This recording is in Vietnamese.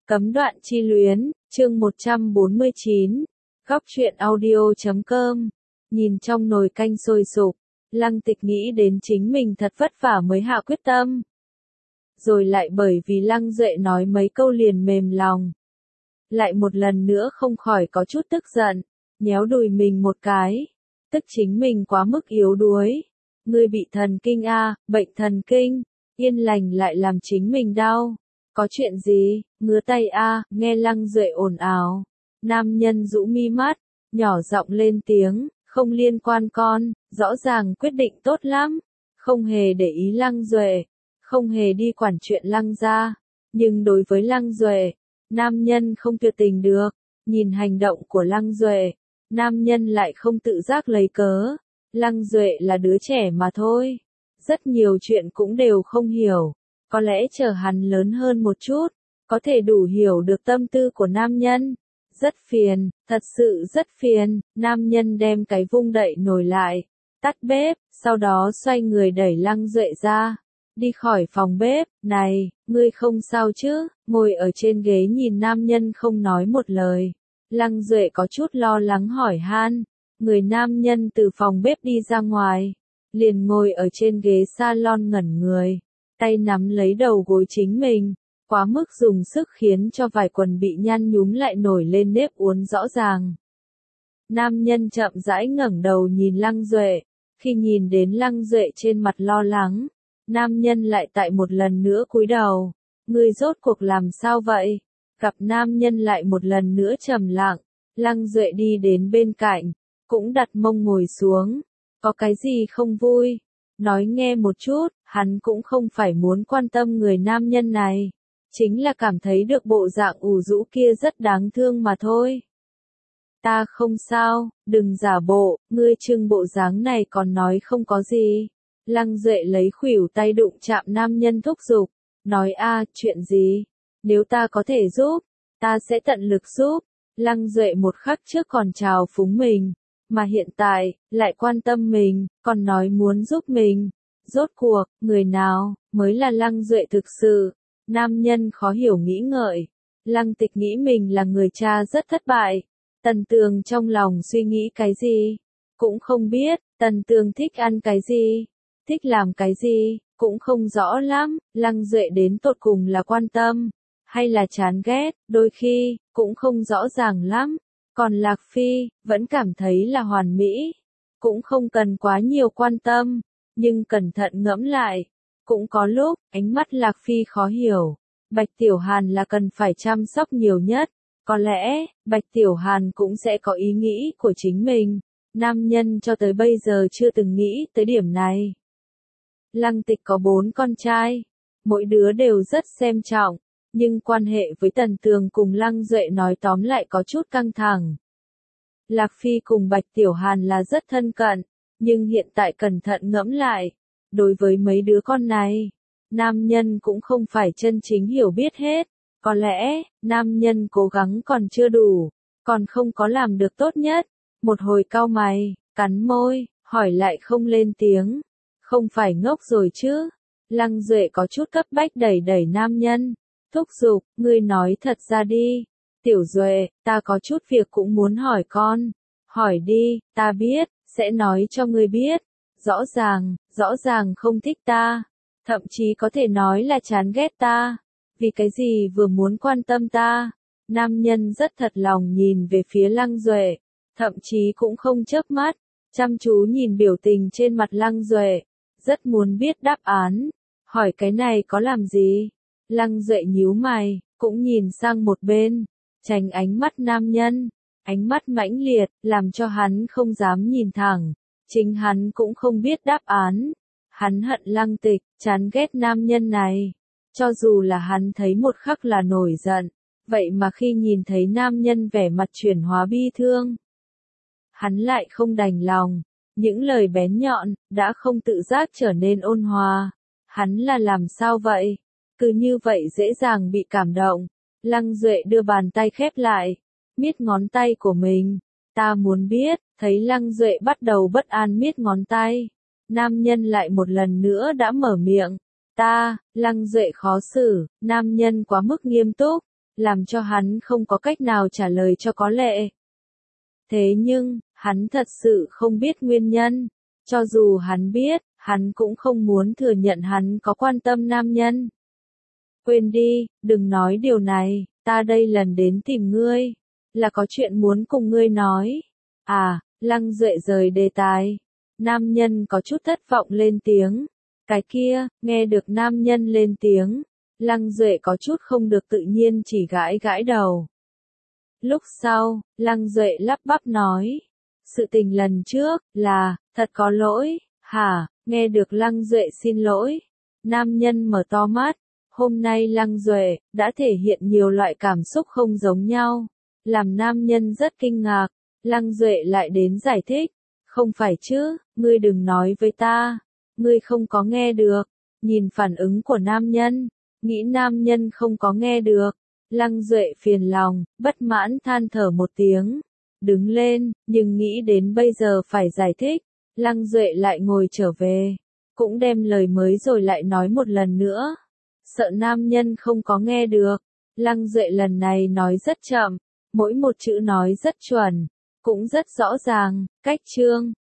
Cấm đoạn chi luyến, chương 149, góc truyện audio.com. Nhìn trong nồi canh sôi sục, Lăng Tịch nghĩ đến chính mình thật vất vả mới hạ quyết tâm. Rồi lại bởi vì Lăng Duệ nói mấy câu liền mềm lòng. Lại một lần nữa không khỏi có chút tức giận, nhéo đùi mình một cái. Tức chính mình quá mức yếu đuối. Ngươi bị thần kinh a, bệnh thần kinh, yên lành lại làm chính mình đau. Có chuyện gì, ngứa tay a, nghe Lăng Duệ ồn ào. Nam nhân rũ mi mắt, nhỏ giọng lên tiếng, không liên quan con, rõ ràng quyết định tốt lắm. Không hề để ý Lăng Duệ, không hề đi quản chuyện Lăng gia. Nhưng đối với Lăng Duệ, nam nhân không tuyệt tình được. Nhìn hành động của Lăng Duệ, nam nhân lại không tự giác lấy cớ. Lăng Duệ là đứa trẻ mà thôi. Rất nhiều chuyện cũng đều không hiểu. Có lẽ chờ hắn lớn hơn một chút, có thể đủ hiểu được tâm tư của nam nhân. Rất phiền, thật sự rất phiền. Nam nhân đem cái vung đậy nồi lại, tắt bếp, sau đó xoay người đẩy Lăng Duệ ra. Đi khỏi phòng bếp. Này, ngươi không sao chứ? Ngồi ở trên ghế nhìn nam nhân không nói một lời. Lăng Duệ có chút lo lắng hỏi han. Người nam nhân từ phòng bếp đi ra ngoài, liền ngồi ở trên ghế salon ngẩn người, tay nắm lấy đầu gối chính mình, quá mức dùng sức khiến cho vài quần bị nhăn nhúm lại nổi lên nếp uốn rõ ràng. Nam nhân chậm rãi ngẩng đầu nhìn Lăng Duệ, khi nhìn đến Lăng Duệ trên mặt lo lắng, nam nhân lại tại một lần nữa cúi đầu. Ngươi rốt cuộc làm sao vậy? Gặp nam nhân lại một lần nữa trầm lặng, Lăng Duệ đi đến bên cạnh, cũng đặt mông ngồi xuống. Có cái gì không vui? Nói nghe một chút. Hắn cũng không phải muốn quan tâm người nam nhân này, chính là cảm thấy được bộ dạng ủ rũ kia rất đáng thương mà thôi. Ta không sao, đừng giả bộ, ngươi trưng bộ dáng này còn nói không có gì. Lăng Duệ lấy khuỷu tay đụng chạm nam nhân thúc giục, nói a, chuyện gì? Nếu ta có thể giúp, ta sẽ tận lực giúp. Lăng Duệ một khắc trước còn trào phúng mình, mà hiện tại, lại quan tâm mình, còn nói muốn giúp mình. Rốt cuộc, người nào, mới là Lăng Duệ thực sự? Nam nhân khó hiểu nghĩ ngợi. Lăng Tịch nghĩ mình là người cha rất thất bại. Tần Tường trong lòng suy nghĩ cái gì? Cũng không biết. Tần Tường thích ăn cái gì? Thích làm cái gì? Cũng không rõ lắm. Lăng Duệ đến tột cùng là quan tâm, hay là chán ghét, đôi khi, cũng không rõ ràng lắm. Còn Lạc Phi, vẫn cảm thấy là hoàn mỹ. Cũng không cần quá nhiều quan tâm. Nhưng cẩn thận ngẫm lại, cũng có lúc, ánh mắt Lạc Phi khó hiểu. Bạch Tiểu Hàn là cần phải chăm sóc nhiều nhất. Có lẽ, Bạch Tiểu Hàn cũng sẽ có ý nghĩ của chính mình. Nam nhân cho tới bây giờ chưa từng nghĩ tới điểm này. Lăng Tịch có 4 con trai. Mỗi đứa đều rất xem trọng. Nhưng quan hệ với Tần Tường cùng Lăng Duệ nói tóm lại có chút căng thẳng. Lạc Phi cùng Bạch Tiểu Hàn là rất thân cận. Nhưng hiện tại cẩn thận ngẫm lại, đối với mấy đứa con này, nam nhân cũng không phải chân chính hiểu biết hết. Có lẽ, nam nhân cố gắng còn chưa đủ, còn không có làm được tốt nhất. Một hồi cau mày, cắn môi, hỏi lại không lên tiếng. Không phải ngốc rồi chứ? Lăng Duệ có chút cấp bách đẩy đẩy nam nhân, thúc giục, ngươi nói thật ra đi. Tiểu Duệ, ta có chút việc cũng muốn hỏi con. Hỏi đi, ta biết. Sẽ nói cho ngươi biết. Rõ ràng không thích ta. Thậm chí có thể nói là chán ghét ta. Vì cái gì vừa muốn quan tâm ta. Nam nhân rất thật lòng nhìn về phía Lăng Duệ. Thậm chí cũng không chớp mắt. Chăm chú nhìn biểu tình trên mặt Lăng Duệ. Rất muốn biết đáp án. Hỏi cái này có làm gì? Lăng Duệ nhíu mày, cũng nhìn sang một bên. Tránh ánh mắt nam nhân. Ánh mắt mãnh liệt, làm cho hắn không dám nhìn thẳng. Chính hắn cũng không biết đáp án. Hắn hận Lăng Tịch, chán ghét nam nhân này. Cho dù là hắn thấy một khắc là nổi giận. Vậy mà khi nhìn thấy nam nhân vẻ mặt chuyển hóa bi thương, hắn lại không đành lòng. Những lời bén nhọn, đã không tự giác trở nên ôn hòa. Hắn là làm sao vậy? Cứ như vậy dễ dàng bị cảm động. Lăng Duệ đưa bàn tay khép lại. Miết ngón tay của mình. Ta muốn biết, thấy Lăng Duệ bắt đầu bất an miết ngón tay. Nam nhân lại một lần nữa đã mở miệng. Lăng Duệ khó xử, nam nhân quá mức nghiêm túc. làm cho hắn không có cách nào trả lời cho có lệ. Thế nhưng, hắn thật sự không biết nguyên nhân. Cho dù hắn biết, hắn cũng không muốn thừa nhận hắn có quan tâm nam nhân. Quên đi, đừng nói điều này, ta đây lần đến tìm ngươi, là có chuyện muốn cùng ngươi nói. À, Lăng Duệ rời đề tài. Nam nhân có chút thất vọng lên tiếng. Cái kia, nghe được nam nhân lên tiếng. Lăng Duệ có chút không được tự nhiên chỉ gãi gãi đầu. Lúc sau, Lăng Duệ lắp bắp nói. Sự tình lần trước, là, thật có lỗi, hả, nghe được Lăng Duệ xin lỗi. Nam nhân mở to mắt. Hôm nay Lăng Duệ, đã thể hiện nhiều loại cảm xúc không giống nhau. Làm nam nhân rất kinh ngạc. Lăng Duệ lại đến giải thích. Không phải chứ, ngươi đừng nói với ta. Ngươi không có nghe được. Nhìn phản ứng của nam nhân. Nghĩ nam nhân không có nghe được. Lăng Duệ phiền lòng, bất mãn than thở một tiếng. Đứng lên, nhưng nghĩ đến bây giờ phải giải thích. Lăng Duệ lại ngồi trở về. Cũng đem lời mới rồi lại nói một lần nữa. Sợ nam nhân không có nghe được. Lăng Duệ lần này nói rất chậm. Mỗi một chữ nói rất chuẩn. Cũng rất rõ ràng, cách chương,